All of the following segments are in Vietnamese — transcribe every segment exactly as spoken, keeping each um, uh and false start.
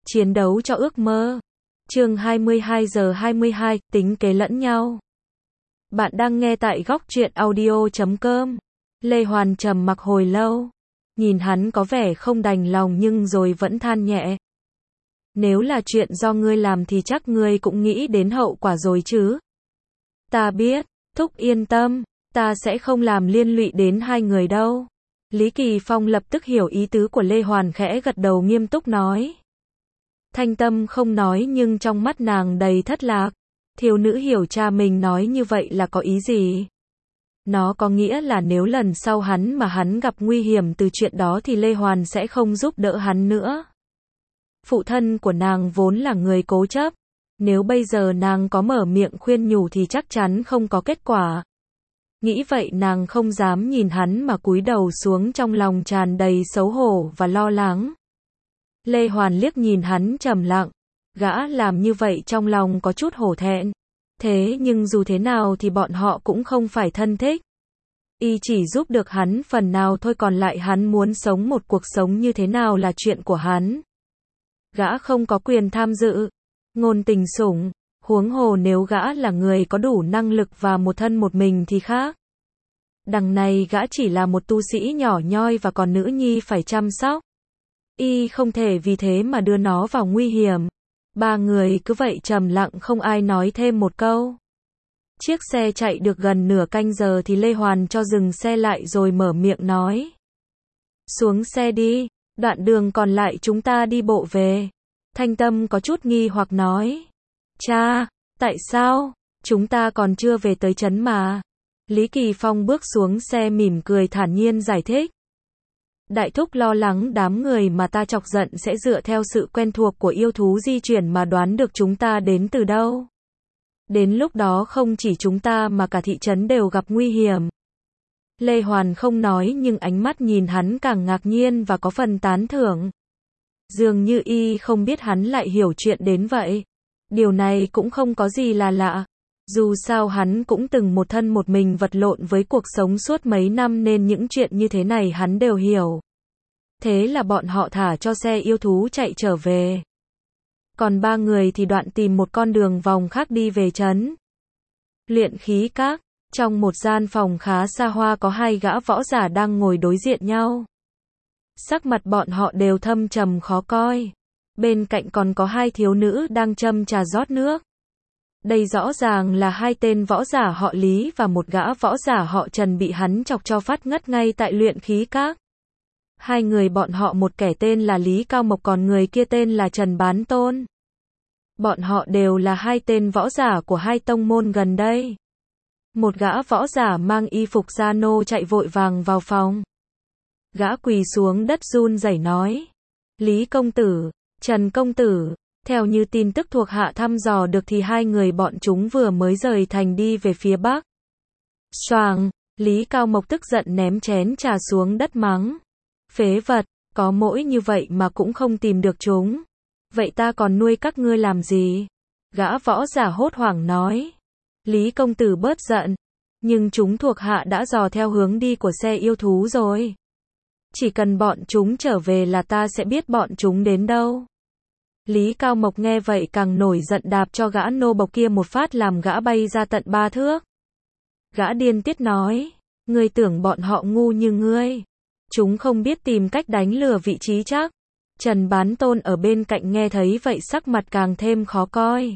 Chiến đấu cho ước mơ. Chương hai mươi hai giờ hai mươi hai, tính kế lẫn nhau. Bạn đang nghe tại góc truyện audio chấm com. Lê Hoàn trầm mặc hồi lâu. Nhìn hắn có vẻ không đành lòng nhưng rồi vẫn than nhẹ. Nếu là chuyện do ngươi làm thì chắc ngươi cũng nghĩ đến hậu quả rồi chứ. Ta biết, Thúc yên tâm, ta sẽ không làm liên lụy đến hai người đâu. Lý Kỳ Phong lập tức hiểu ý tứ của Lê Hoàn, khẽ gật đầu nghiêm túc nói. Thanh Tâm không nói nhưng trong mắt nàng đầy thất lạc. Thiếu nữ hiểu cha mình nói như vậy là có ý gì? Nó có nghĩa là nếu lần sau hắn mà hắn gặp nguy hiểm từ chuyện đó thì Lê Hoàn sẽ không giúp đỡ hắn nữa. Phụ thân của nàng vốn là người cố chấp. Nếu bây giờ nàng có mở miệng khuyên nhủ thì chắc chắn không có kết quả. Nghĩ vậy nàng không dám nhìn hắn mà cúi đầu xuống, trong lòng tràn đầy xấu hổ và lo lắng. Lê Hoàn liếc nhìn hắn trầm lặng. Gã làm như vậy trong lòng có chút hổ thẹn. Thế nhưng dù thế nào thì bọn họ cũng không phải thân thích. Y chỉ giúp được hắn phần nào thôi, còn lại hắn muốn sống một cuộc sống như thế nào là chuyện của hắn. Gã không có quyền tham dự. Ngôn Tình sủng. Huống hồ nếu gã là người có đủ năng lực và một thân một mình thì khác. Đằng này gã chỉ là một tu sĩ nhỏ nhoi và còn nữ nhi phải chăm sóc. Y không thể vì thế mà đưa nó vào nguy hiểm. Ba người cứ vậy trầm lặng, không ai nói thêm một câu. Chiếc xe chạy được gần nửa canh giờ thì Lê Hoàn cho dừng xe lại rồi mở miệng nói. Xuống xe đi, đoạn đường còn lại chúng ta đi bộ về. Thanh Tâm có chút nghi hoặc nói. Cha, tại sao? Chúng ta còn chưa về tới trấn mà. Lý Kỳ Phong bước xuống xe mỉm cười thản nhiên giải thích. Đại thúc lo lắng đám người mà ta chọc giận sẽ dựa theo sự quen thuộc của yêu thú di chuyển mà đoán được chúng ta đến từ đâu. Đến lúc đó không chỉ chúng ta mà cả thị trấn đều gặp nguy hiểm. Lê Hoàn không nói nhưng ánh mắt nhìn hắn càng ngạc nhiên và có phần tán thưởng. Dường như y không biết hắn lại hiểu chuyện đến vậy. Điều này cũng không có gì là lạ. Dù sao hắn cũng từng một thân một mình vật lộn với cuộc sống suốt mấy năm nên những chuyện như thế này hắn đều hiểu. Thế là bọn họ thả cho xe yêu thú chạy trở về. Còn ba người thì đoạn tìm một con đường vòng khác đi về trấn. Luyện khí các. Trong một gian phòng khá xa hoa có hai gã võ giả đang ngồi đối diện nhau. Sắc mặt bọn họ đều thâm trầm khó coi. Bên cạnh còn có hai thiếu nữ đang châm trà rót nước. Đây rõ ràng là hai tên võ giả họ Lý và một gã võ giả họ Trần bị hắn chọc cho phát ngất ngay tại luyện khí các. Hai người bọn họ, một kẻ tên là Lý Cao Mộc còn người kia tên là Trần Bán Tôn. Bọn họ đều là hai tên võ giả của hai tông môn gần đây. Một gã võ giả mang y phục gia nô chạy vội vàng vào phòng. Gã quỳ xuống đất run rẩy nói. Lý công tử, Trần công tử. Theo như tin tức thuộc hạ thăm dò được thì hai người bọn chúng vừa mới rời thành đi về phía bắc. Xoàng, Lý Cao Mộc tức giận ném chén trà xuống đất mắng. Phế vật, có mỗi như vậy mà cũng không tìm được chúng. Vậy ta còn nuôi các ngươi làm gì? Gã võ giả hốt hoảng nói. Lý công tử bớt giận. Nhưng chúng thuộc hạ đã dò theo hướng đi của xe yêu thú rồi. Chỉ cần bọn chúng trở về là ta sẽ biết bọn chúng đến đâu. Lý Cao Mộc nghe vậy càng nổi giận, đạp cho gã nô bộc kia một phát làm gã bay ra tận ba thước. Gã điên tiết nói. Ngươi tưởng bọn họ ngu như ngươi. Chúng không biết tìm cách đánh lừa vị trí chắc. Trần Bán Tôn ở bên cạnh nghe thấy vậy sắc mặt càng thêm khó coi.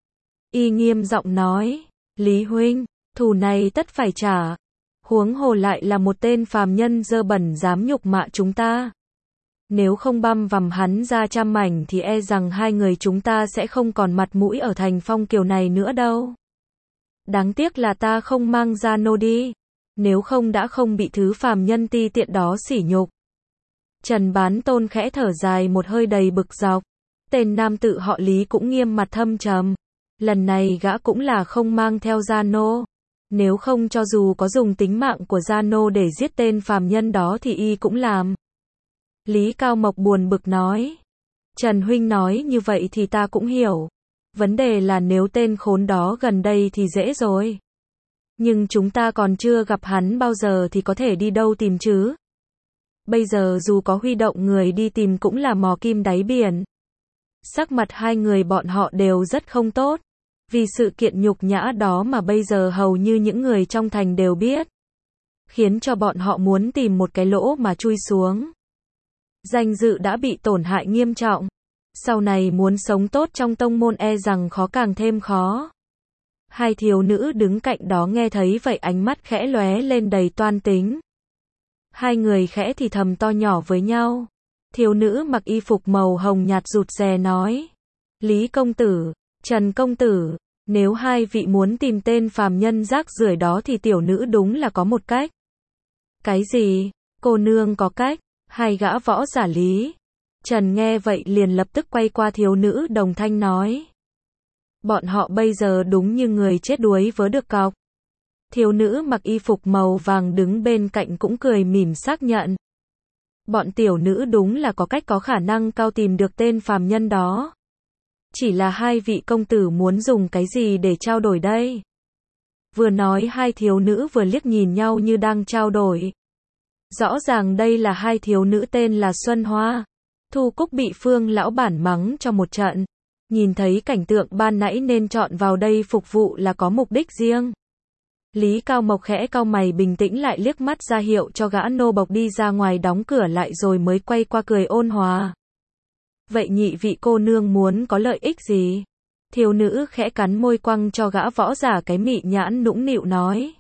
Y nghiêm giọng nói. Lý huynh, thù này tất phải trả. Huống hồ lại là một tên phàm nhân dơ bẩn dám nhục mạ chúng ta. Nếu không băm vằm hắn ra trăm mảnh thì e rằng hai người chúng ta sẽ không còn mặt mũi ở thành Phong Kiều này nữa đâu. Đáng tiếc là ta không mang ra nô đi. Nếu không đã không bị thứ phàm nhân ti tiện đó sỉ nhục. Trần Bán Tôn khẽ thở dài một hơi đầy bực dọc. Tên nam tự họ Lý cũng nghiêm mặt thâm trầm. Lần này gã cũng là không mang theo gia nô. Nếu không cho dù có dùng tính mạng của gia nô để giết tên phàm nhân đó thì y cũng làm. Lý Cao Mộc buồn bực nói. Trần huynh nói như vậy thì ta cũng hiểu. Vấn đề là nếu tên khốn đó gần đây thì dễ rồi. Nhưng chúng ta còn chưa gặp hắn bao giờ thì có thể đi đâu tìm chứ? Bây giờ dù có huy động người đi tìm cũng là mò kim đáy biển. Sắc mặt hai người bọn họ đều rất không tốt. Vì sự kiện nhục nhã đó mà bây giờ hầu như những người trong thành đều biết. Khiến cho bọn họ muốn tìm một cái lỗ mà chui xuống. Danh dự đã bị tổn hại nghiêm trọng. Sau này muốn sống tốt trong tông môn e rằng khó càng thêm khó. Hai thiếu nữ đứng cạnh đó nghe thấy vậy ánh mắt khẽ lóe lên đầy toan tính. Hai người khẽ thì thầm to nhỏ với nhau. Thiếu nữ mặc y phục màu hồng nhạt rụt rè nói. Lý công tử, Trần công tử, nếu hai vị muốn tìm tên phàm nhân rác rưởi đó thì tiểu nữ đúng là có một cách. Cái gì? Cô nương có cách? Hai gã võ giả Lý. Trần nghe vậy liền lập tức quay qua thiếu nữ đồng thanh nói. Bọn họ bây giờ đúng như người chết đuối vớ được cọc. Thiếu nữ mặc y phục màu vàng đứng bên cạnh cũng cười mỉm xác nhận. Bọn tiểu nữ đúng là có cách có khả năng cao tìm được tên phàm nhân đó. Chỉ là hai vị công tử muốn dùng cái gì để trao đổi đây? Vừa nói hai thiếu nữ vừa liếc nhìn nhau như đang trao đổi. Rõ ràng đây là hai thiếu nữ tên là Xuân Hoa. Thu Cúc bị Phương lão bản mắng cho một trận. Nhìn thấy cảnh tượng ban nãy nên chọn vào đây phục vụ là có mục đích riêng. Lý Cao Mộc khẽ cau mày bình tĩnh lại liếc mắt ra hiệu cho gã nô bộc đi ra ngoài đóng cửa lại rồi mới quay qua cười ôn hòa. Vậy nhị vị cô nương muốn có lợi ích gì? Thiếu nữ khẽ cắn môi quăng cho gã võ giả cái mị nhãn nũng nịu nói.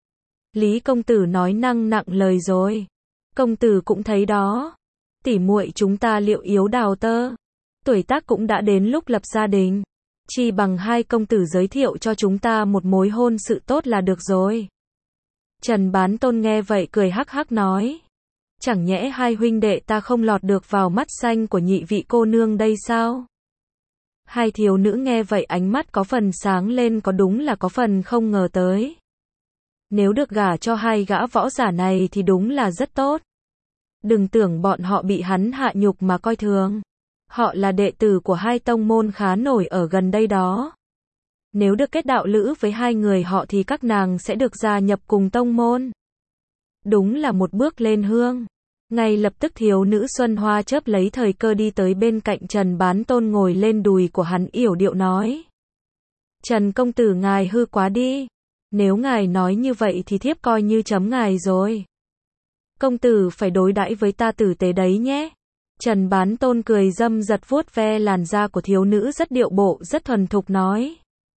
Lý công tử nói năng nặng lời rồi. Công tử cũng thấy đó. Tỉ muội chúng ta liệu yếu đào tơ. Tuổi tác cũng đã đến lúc lập gia đình. Chỉ bằng hai công tử giới thiệu cho chúng ta một mối hôn sự tốt là được rồi. Trần Bán Tôn nghe vậy cười hắc hắc nói. Chẳng nhẽ hai huynh đệ ta không lọt được vào mắt xanh của nhị vị cô nương đây sao? Hai thiếu nữ nghe vậy ánh mắt có phần sáng lên, có đúng là có phần không ngờ tới. Nếu được gả cho hai gã võ giả này thì đúng là rất tốt. Đừng tưởng bọn họ bị hắn hạ nhục mà coi thường. Họ là đệ tử của hai tông môn khá nổi ở gần đây đó. Nếu được kết đạo lữ với hai người họ thì các nàng sẽ được gia nhập cùng tông môn. Đúng là một bước lên hương. Ngay lập tức thiếu nữ Xuân Hoa chớp lấy thời cơ đi tới bên cạnh Trần Bán Tôn ngồi lên đùi của hắn yểu điệu nói. Trần công tử ngài hư quá đi. Nếu ngài nói như vậy thì thiếp coi như chấm ngài rồi. Công tử phải đối đãi với ta tử tế đấy nhé. Trần Bán Tôn cười dâm dật vuốt ve làn da của thiếu nữ rất điệu bộ rất thuần thục nói.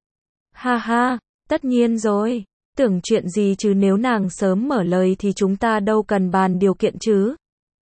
Ha ha, tất nhiên rồi. Tưởng chuyện gì chứ nếu nàng sớm mở lời thì chúng ta đâu cần bàn điều kiện chứ.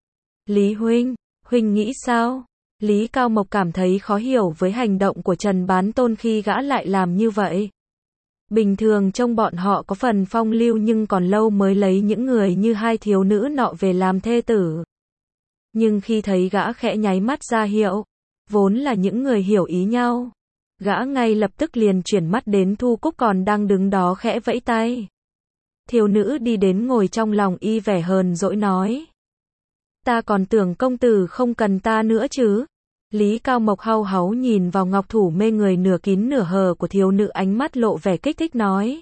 Lý huynh, huynh nghĩ sao? Lý Cao Mộc cảm thấy khó hiểu với hành động của Trần Bán Tôn khi gã lại làm như vậy. Bình thường trông bọn họ có phần phong lưu nhưng còn lâu mới lấy những người như hai thiếu nữ nọ về làm thê tử. Nhưng khi thấy gã khẽ nháy mắt ra hiệu, vốn là những người hiểu ý nhau. Gã ngay lập tức liền chuyển mắt đến Thu Cúc còn đang đứng đó khẽ vẫy tay. Thiếu nữ đi đến ngồi trong lòng y vẻ hờn dỗi nói. Ta còn tưởng công tử không cần ta nữa chứ. Lý Cao Mộc hau háu nhìn vào ngọc thủ mê người nửa kín nửa hờ của thiếu nữ ánh mắt lộ vẻ kích thích nói.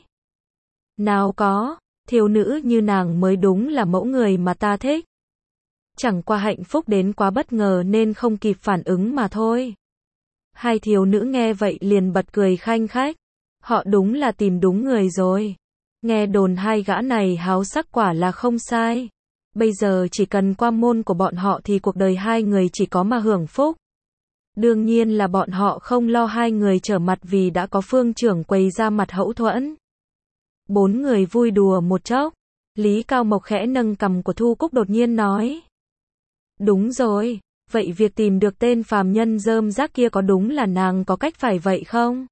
Nào có, thiếu nữ như nàng mới đúng là mẫu người mà ta thích. Chẳng qua hạnh phúc đến quá bất ngờ nên không kịp phản ứng mà thôi. Hai thiếu nữ nghe vậy liền bật cười khanh khách. Họ đúng là tìm đúng người rồi. Nghe đồn hai gã này háo sắc quả là không sai. Bây giờ chỉ cần qua môn của bọn họ thì cuộc đời hai người chỉ có mà hưởng phúc. Đương nhiên là bọn họ không lo hai người trở mặt vì đã có phương trưởng quầy ra mặt hậu thuẫn. Bốn người vui đùa một chốc. Lý Cao Mộc khẽ nâng cằm của Thu Cúc đột nhiên nói. Đúng rồi, vậy việc tìm được tên phàm nhân rơm rác kia có đúng là nàng có cách phải vậy không?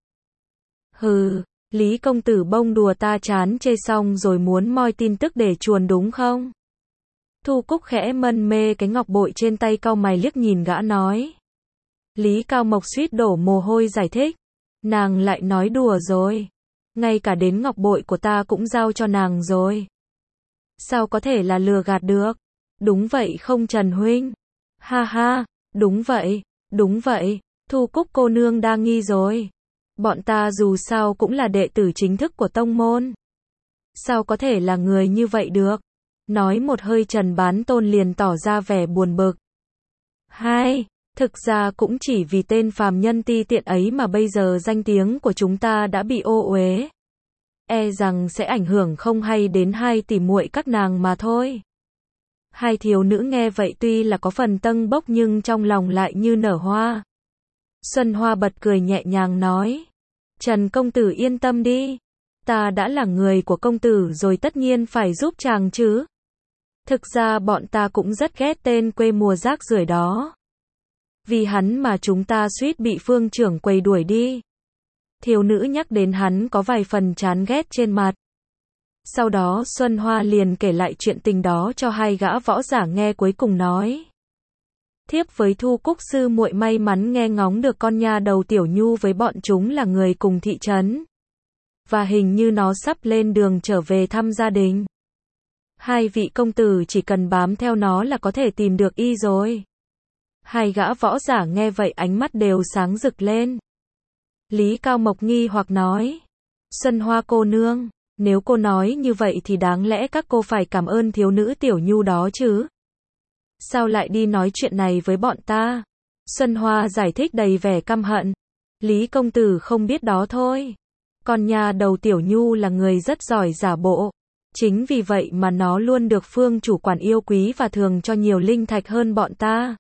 Hừ, Lý công tử bông đùa ta chán chê xong rồi muốn moi tin tức để chuồn đúng không? Thu Cúc khẽ mân mê cái ngọc bội trên tay cau mày liếc nhìn gã nói. Lý Cao Mộc suýt đổ mồ hôi giải thích. Nàng lại nói đùa rồi. Ngay cả đến ngọc bội của ta cũng giao cho nàng rồi. Sao có thể là lừa gạt được? Đúng vậy không Trần huynh? Ha ha, đúng vậy, đúng vậy, Thu Cúc cô nương đa nghi rồi. Bọn ta dù sao cũng là đệ tử chính thức của tông môn. Sao có thể là người như vậy được? Nói một hơi Trần Bán Tôn liền tỏ ra vẻ buồn bực. Hai, Thực ra cũng chỉ vì tên phàm nhân ti tiện ấy mà bây giờ danh tiếng của chúng ta đã bị ô uế. E rằng sẽ ảnh hưởng không hay đến hai tỷ muội các nàng mà thôi. Hai thiếu nữ nghe vậy tuy là có phần tâng bốc nhưng trong lòng lại như nở hoa. Xuân Hoa bật cười nhẹ nhàng nói. Trần công tử yên tâm đi. Ta đã là người của công tử rồi tất nhiên phải giúp chàng chứ. Thực ra bọn ta cũng rất ghét tên quê mùa rác rưởi đó. Vì hắn mà chúng ta suýt bị phương trưởng quầy đuổi đi. Thiếu nữ nhắc đến hắn có vài phần chán ghét trên mặt. Sau đó Xuân Hoa liền kể lại chuyện tình đó cho hai gã võ giả nghe, cuối cùng nói. Thiếp với Thu Cúc sư muội may mắn nghe ngóng được con nha đầu Tiểu Nhu với bọn chúng là người cùng thị trấn. Và hình như nó sắp lên đường trở về thăm gia đình. Hai vị công tử chỉ cần bám theo nó là có thể tìm được y rồi. Hai gã võ giả nghe vậy ánh mắt đều sáng rực lên. Lý Cao Mộc nghi hoặc nói. Xuân Hoa cô nương, nếu cô nói như vậy thì đáng lẽ các cô phải cảm ơn thiếu nữ Tiểu Nhu đó chứ. Sao lại đi nói chuyện này với bọn ta? Xuân Hoa giải thích đầy vẻ căm hận. Lý công tử không biết đó thôi. Con nhà đầu Tiểu Nhu là người rất giỏi giả bộ. Chính vì vậy mà nó luôn được phương chủ quản yêu quý và thường cho nhiều linh thạch hơn bọn ta.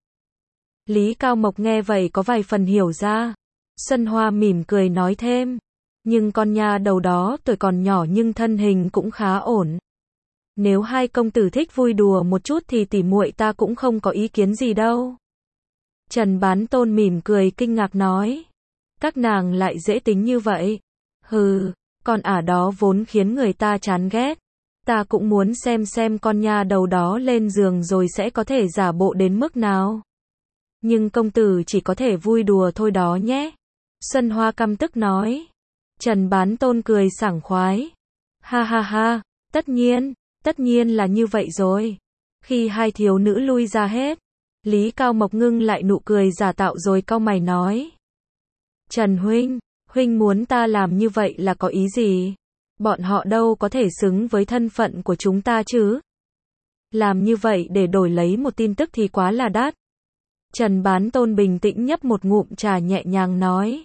Lý Cao Mộc nghe vậy có vài phần hiểu ra. Xuân Hoa mỉm cười nói thêm. Nhưng con nha đầu đó tuổi còn nhỏ nhưng thân hình cũng khá ổn. Nếu hai công tử thích vui đùa một chút thì tỉ muội ta cũng không có ý kiến gì đâu. Trần Bán Tôn mỉm cười kinh ngạc nói. Các nàng lại dễ tính như vậy. Hừ, con ả đó vốn khiến người ta chán ghét. Ta cũng muốn xem xem con nha đầu đó lên giường rồi sẽ có thể giả bộ đến mức nào. Nhưng công tử chỉ có thể vui đùa thôi đó nhé. Xuân Hoa căm tức nói. Trần Bán Tôn cười sảng khoái. Ha ha ha, tất nhiên, tất nhiên là như vậy rồi. Khi hai thiếu nữ lui ra hết, Lý Cao Mộc ngưng lại nụ cười giả tạo rồi cau mày nói. Trần huynh, huynh muốn ta làm như vậy là có ý gì? Bọn họ đâu có thể xứng với thân phận của chúng ta chứ. Làm như vậy để đổi lấy một tin tức thì quá là đắt. Trần Bán Tôn bình tĩnh nhấp một ngụm trà nhẹ nhàng nói.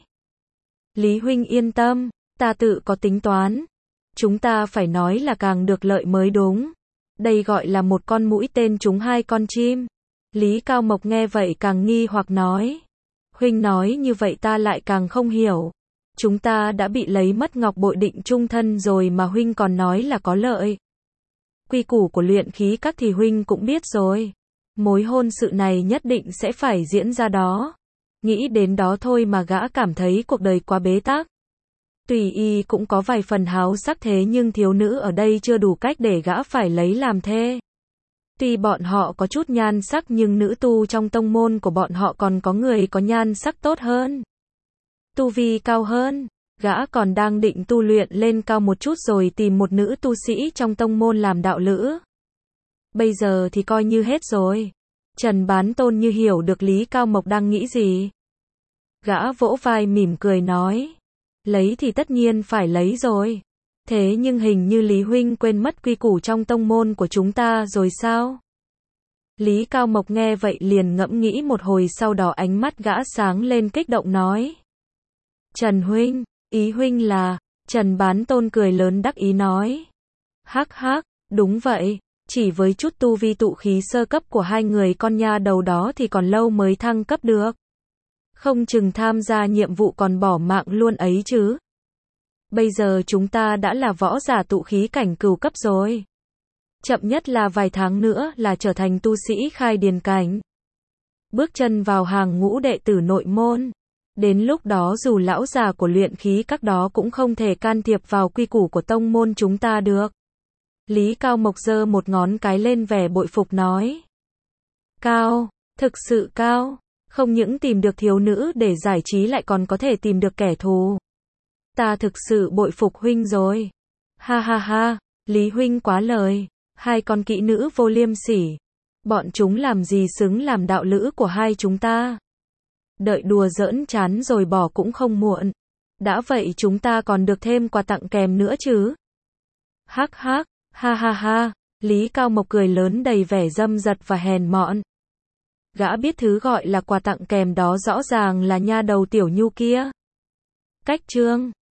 Lý huynh yên tâm, ta tự có tính toán. Chúng ta phải nói là càng được lợi mới đúng. Đây gọi là một con mũi tên trúng hai con chim. Lý Cao Mộc nghe vậy càng nghi hoặc nói. Huynh nói như vậy ta lại càng không hiểu. Chúng ta đã bị lấy mất ngọc bội định chung thân rồi mà huynh còn nói là có lợi. Quy củ của luyện khí các thì huynh cũng biết rồi. Mối hôn sự này nhất định sẽ phải diễn ra đó. Nghĩ đến đó thôi mà gã cảm thấy cuộc đời quá bế tắc. Tùy y cũng có vài phần háo sắc thế nhưng thiếu nữ ở đây chưa đủ cách để gã phải lấy làm thê. Tuy bọn họ có chút nhan sắc nhưng nữ tu trong tông môn của bọn họ còn có người có nhan sắc tốt hơn. Tu vi cao hơn, gã còn đang định tu luyện lên cao một chút rồi tìm một nữ tu sĩ trong tông môn làm đạo lữ. Bây giờ thì coi như hết rồi. Trần Bán Tôn như hiểu được Lý Cao Mộc đang nghĩ gì. Gã vỗ vai mỉm cười nói. Lấy thì tất nhiên phải lấy rồi. Thế nhưng hình như Lý huynh quên mất quy củ trong tông môn của chúng ta rồi sao? Lý Cao Mộc nghe vậy liền ngẫm nghĩ một hồi, sau đó ánh mắt gã sáng lên kích động nói. Trần huynh, ý huynh là... Trần Bán Tôn cười lớn đắc ý nói. Hắc hắc, đúng vậy. Chỉ với chút tu vi tụ khí sơ cấp của hai người con nha đầu đó thì còn lâu mới thăng cấp được. Không chừng tham gia nhiệm vụ còn bỏ mạng luôn ấy chứ. Bây giờ chúng ta đã là võ giả tụ khí cảnh cửu cấp rồi. Chậm nhất là vài tháng nữa là trở thành tu sĩ khai điền cảnh. Bước chân vào hàng ngũ đệ tử nội môn. Đến lúc đó dù lão già của luyện khí các đó cũng không thể can thiệp vào quy củ của tông môn chúng ta được. Lý Cao Mộc giơ một ngón cái lên vẻ bội phục nói. Cao, thực sự cao. Không những tìm được thiếu nữ để giải trí lại còn có thể tìm được kẻ thù. Ta thực sự bội phục huynh rồi. Ha ha ha, Lý huynh quá lời. Hai con kỹ nữ vô liêm sỉ. Bọn chúng làm gì xứng làm đạo lữ của hai chúng ta. Đợi đùa giỡn chán rồi bỏ cũng không muộn. Đã vậy chúng ta còn được thêm quà tặng kèm nữa chứ. Hắc hắc, ha ha ha. Lý Cao Mộc cười lớn đầy vẻ dâm dật và hèn mọn. Gã biết thứ gọi là quà tặng kèm đó rõ ràng là nha đầu Tiểu Nhu kia. Cách chương